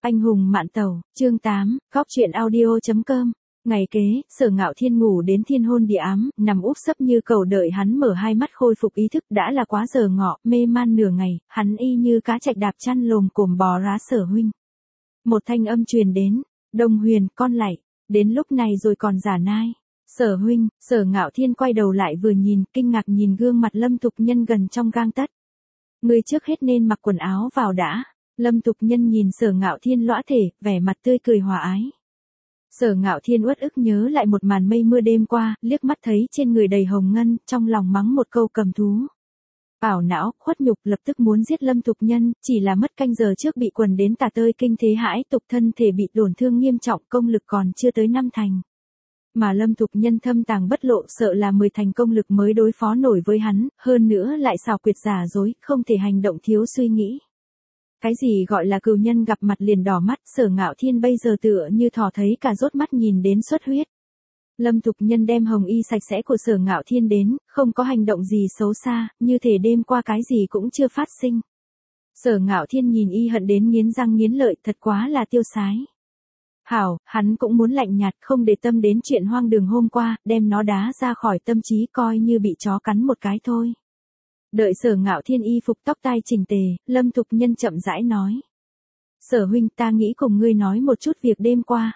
Anh hùng mạn tàu, chương 8, Cóc truyện audio.com. Ngày kế, Sở Ngạo Thiên ngủ đến thiên hôn địa ám, nằm úp sấp như cầu đợi hắn mở hai mắt khôi phục ý thức. Đã là quá giờ ngọ, mê man nửa ngày, hắn y như cá trạch đạp chăn lồm cồm bò rá Sở huynh. Một thanh âm truyền đến, Đông Huyền, con lạy, đến lúc này rồi còn giả nai. Sở huynh, Sở Ngạo Thiên quay đầu lại vừa nhìn, kinh ngạc nhìn gương mặt Lâm Tục Nhân gần trong gang tấc. Ngươi trước hết nên mặc quần áo vào đã. Lâm Tục Nhân nhìn Sở Ngạo Thiên lõa thể, vẻ mặt tươi cười hòa ái. Sở Ngạo Thiên uất ức nhớ lại một màn mây mưa đêm qua, liếc mắt thấy trên người đầy hồng ngân, trong lòng mắng một câu cầm thú. Ảo não, khuất nhục, lập tức muốn giết Lâm Tục Nhân, chỉ là mất canh giờ trước bị quần đến tả tơi kinh thế hãi tục, thân thể bị tổn thương nghiêm trọng, công lực còn chưa tới 5 thành. Mà Lâm Tục Nhân thâm tàng bất lộ, sợ là 10 thành công lực mới đối phó nổi với hắn, hơn nữa lại xảo quyệt giả dối, không thể hành động thiếu suy nghĩ. Cái gì gọi là cừu nhân gặp mặt liền đỏ mắt, Sở Ngạo Thiên bây giờ tựa như thỏ thấy cả rốt mắt nhìn đến xuất huyết. Lâm Tục Nhân đem hồng y sạch sẽ của Sở Ngạo Thiên đến, không có hành động gì xấu xa, như thể đêm qua cái gì cũng chưa phát sinh. Sở Ngạo Thiên nhìn y hận đến nghiến răng nghiến lợi, thật quá là tiêu sái. Hảo, hắn cũng muốn lạnh nhạt, không để tâm đến chuyện hoang đường hôm qua, đem nó đá ra khỏi tâm trí, coi như bị chó cắn một cái thôi. Đợi Sở Ngạo Thiên y phục tóc tai chỉnh tề, Lâm Tục Nhân chậm rãi nói. Sở huynh, ta nghĩ cùng ngươi nói một chút việc đêm qua.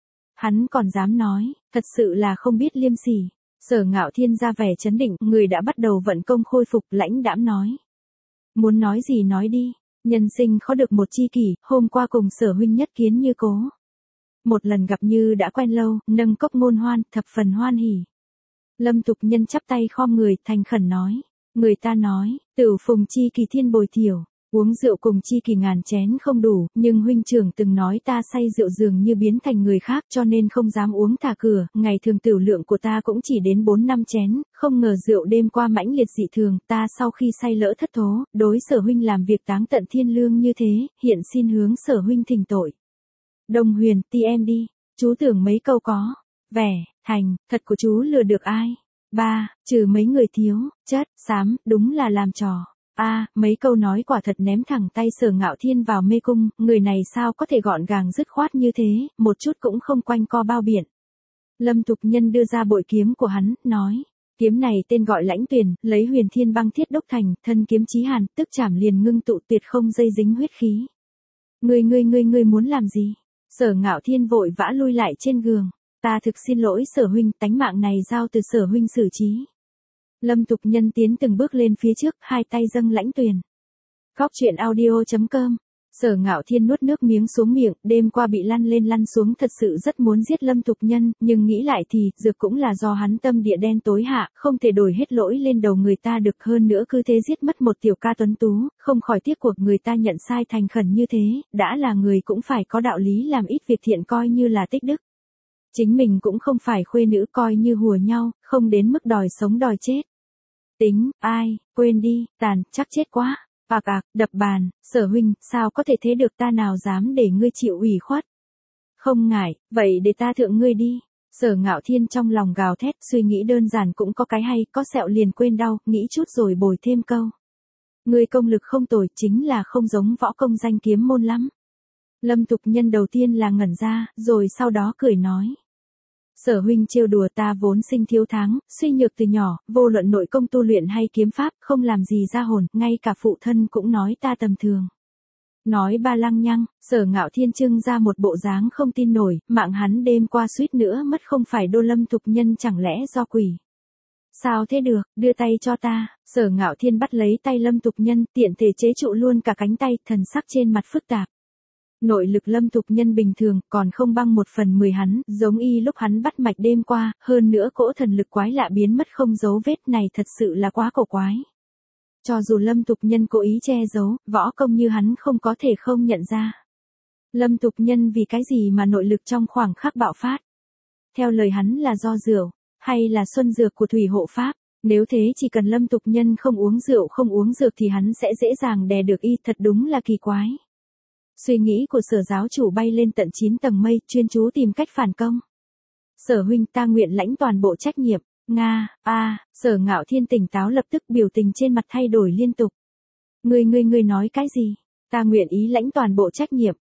Hắn còn dám nói, thật sự là không biết liêm sỉ. Sở Ngạo Thiên ra vẻ chấn định, người đã bắt đầu vận công khôi phục, lãnh đãm nói. Muốn nói gì nói đi, nhân sinh khó được một chi kỷ, hôm qua cùng Sở huynh nhất kiến như cố. Một lần gặp như đã quen lâu, nâng cốc ngôn hoan, thập phần hoan hỉ. Lâm Tục Nhân chắp tay khom người, thành khẩn nói. Người ta nói, tửu phùng chi kỳ thiên bồi thiểu, uống rượu cùng chi kỳ ngàn chén không đủ, nhưng huynh trưởng từng nói ta say rượu dường như biến thành người khác cho nên không dám uống thả cửa, ngày thường tửu lượng của ta cũng chỉ đến 4-5 chén, không ngờ rượu đêm qua mãnh liệt dị thường, ta sau khi say lỡ thất thố, đối Sở huynh làm việc táng tận thiên lương như thế, hiện xin hướng Sở huynh thỉnh tội. Đông Huyền, ti em đi, chú tưởng mấy câu có vẻ thành thật của chú lừa được ai? Ba, trừ mấy người thiếu chất xám, đúng là làm trò. Mấy câu nói quả thật ném thẳng tay Sở Ngạo Thiên vào mê cung, người này sao có thể gọn gàng dứt khoát như thế, một chút cũng không quanh co bao biện. Lâm Tục Nhân đưa ra bội kiếm của hắn, nói, kiếm này tên gọi Lãnh Tuyền, lấy huyền thiên băng thiết đúc thành, thân kiếm chí hàn, tức chảm liền ngưng tụ tuyệt không dây dính huyết khí. Ngươi muốn làm gì? Sở Ngạo Thiên vội vã lui lại trên giường. Ta thực xin lỗi Sở huynh, tánh mạng này giao từ Sở huynh xử trí. Lâm Tục Nhân tiến từng bước lên phía trước, hai tay dâng Lãnh Tuyền. Cóc truyện audio.com. Sở Ngạo Thiên nuốt nước miếng xuống miệng, đêm qua bị lăn lên lăn xuống thật sự rất muốn giết Lâm Tục Nhân, nhưng nghĩ lại thì, dược cũng là do hắn tâm địa đen tối hạ, không thể đổi hết lỗi lên đầu người ta được, hơn nữa cứ thế giết mất một tiểu ca tuấn tú, không khỏi tiếc cuộc người ta nhận sai thành khẩn như thế, đã là người cũng phải có đạo lý làm ít việc thiện coi như là tích đức. Chính mình cũng không phải khuê nữ coi như hùa nhau, không đến mức đòi sống đòi chết. Tính, quên đi, tàn, chắc chết quá. Đập bàn, Sở huynh, sao có thể thế được, ta nào dám để ngươi chịu ủy khuất. Không ngại, vậy để ta thượng ngươi đi. Sở Ngạo Thiên trong lòng gào thét, suy nghĩ đơn giản cũng có cái hay, có sẹo liền quên đau, nghĩ chút rồi bồi thêm câu. Ngươi công lực không tồi, chính là không giống võ công danh kiếm môn lắm. Lâm Tục Nhân đầu tiên là ngẩn ra, rồi sau đó cười nói. Sở huynh trêu đùa, ta vốn sinh thiếu tháng, suy nhược từ nhỏ, vô luận nội công tu luyện hay kiếm pháp, không làm gì ra hồn, ngay cả phụ thân cũng nói ta tầm thường. Nói ba lăng nhăng, Sở Ngạo Thiên trưng ra một bộ dáng không tin nổi, mạng hắn đêm qua suýt nữa mất không phải đô. Lâm Tục Nhân chẳng lẽ do quỷ. Sao thế được, đưa tay cho ta. Sở Ngạo Thiên bắt lấy tay Lâm Tục Nhân, tiện thể chế trụ luôn cả cánh tay, thần sắc trên mặt phức tạp. Nội lực Lâm Tục Nhân bình thường, còn không bằng 1/10 hắn, giống y lúc hắn bắt mạch đêm qua, hơn nữa cỗ thần lực quái lạ biến mất không dấu vết này thật sự là quá cổ quái. Cho dù Lâm Tục Nhân cố ý che giấu, võ công như hắn không có thể không nhận ra. Lâm Tục Nhân vì cái gì mà nội lực trong khoảng khắc bạo phát? Theo lời hắn là do rượu, hay là xuân dược của thủy hộ pháp? Nếu thế chỉ cần Lâm Tục Nhân không uống rượu không uống dược thì hắn sẽ dễ dàng đè được y, thật đúng là kỳ quái. Suy nghĩ của Sở giáo chủ bay lên tận 9 tầng mây, chuyên chú tìm cách phản công. Sở huynh, ta nguyện lãnh toàn bộ trách nhiệm. Sở Ngạo Thiên tỉnh táo lập tức, biểu tình trên mặt thay đổi liên tục. Ngươi nói cái gì? Ta nguyện ý lãnh toàn bộ trách nhiệm.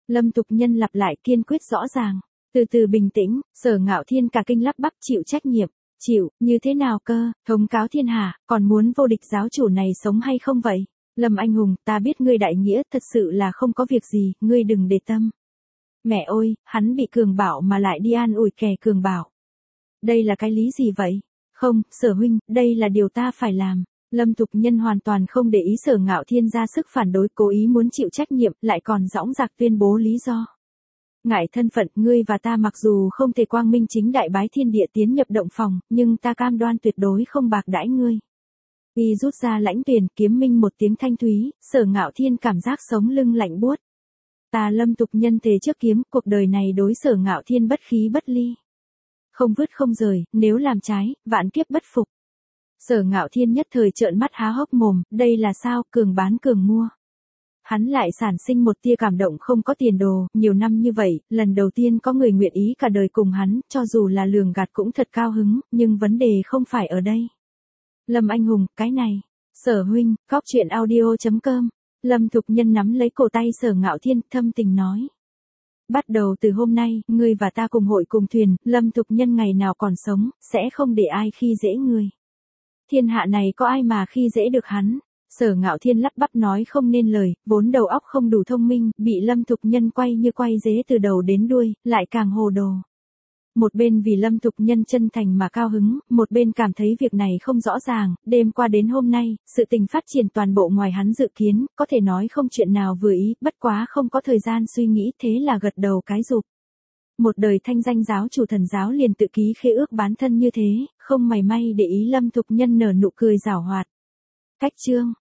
Lâm Tục Nhân lặp lại kiên quyết rõ ràng. Từ từ bình tĩnh, Sở Ngạo Thiên cả kinh lắp bắp chịu trách nhiệm. Chịu, như thế nào cơ, thống cáo thiên hạ, còn muốn vô địch giáo chủ này sống hay không vậy? Lâm Anh Hùng, ta biết ngươi đại nghĩa, thật sự là không có việc gì, ngươi đừng để tâm. Mẹ ơi, hắn bị cường bạo mà lại đi an ủi kẻ cường bạo. Đây là cái lý gì vậy? Không, Sở huynh, đây là điều ta phải làm. Lâm Tục Nhân hoàn toàn không để ý Sở Ngạo Thiên ra sức phản đối, cố ý muốn chịu trách nhiệm, lại còn dõng dạc tuyên bố lý do. Ngại thân phận, ngươi và ta mặc dù không thể quang minh chính đại bái thiên địa tiến nhập động phòng, nhưng ta cam đoan tuyệt đối không bạc đãi ngươi. Y rút ra lãnh tuyển, kiếm minh một tiếng thanh thúy, Sở Ngạo Thiên cảm giác sống lưng lạnh buốt. Ta Lâm Tục Nhân thề trước kiếm, cuộc đời này đối Sở Ngạo Thiên bất khí bất ly. Không vứt không rời, nếu làm trái, vạn kiếp bất phục. Sở Ngạo Thiên nhất thời trợn mắt há hốc mồm, đây là sao, cường bán cường mua. Hắn lại sản sinh một tia cảm động không có tiền đồ, nhiều năm như vậy, lần đầu tiên có người nguyện ý cả đời cùng hắn, cho dù là lường gạt cũng thật cao hứng, nhưng vấn đề không phải ở đây. Lâm Anh Hùng, cái này, Sở huynh, góc chuyện audio.com, Lâm Thục Nhân nắm lấy cổ tay Sở Ngạo Thiên, thâm tình nói. Bắt đầu từ hôm nay, ngươi và ta cùng hội cùng thuyền, Lâm Thục Nhân ngày nào còn sống, sẽ không để ai khi dễ ngươi. Thiên hạ này có ai mà khi dễ được hắn? Sở Ngạo Thiên lắp bắp nói không nên lời, vốn đầu óc không đủ thông minh, bị Lâm Thục Nhân quay như quay dế từ đầu đến đuôi, lại càng hồ đồ. Một bên vì Lâm Thục Nhân chân thành mà cao hứng, một bên cảm thấy việc này không rõ ràng, đêm qua đến hôm nay, sự tình phát triển toàn bộ ngoài hắn dự kiến, có thể nói không chuyện nào vừa ý, bất quá không có thời gian suy nghĩ, thế là gật đầu cái rụp. Một đời thanh danh giáo chủ thần giáo liền tự ký khế ước bán thân như thế, không mảy may để ý Lâm Thục Nhân nở nụ cười giảo hoạt. Cách chương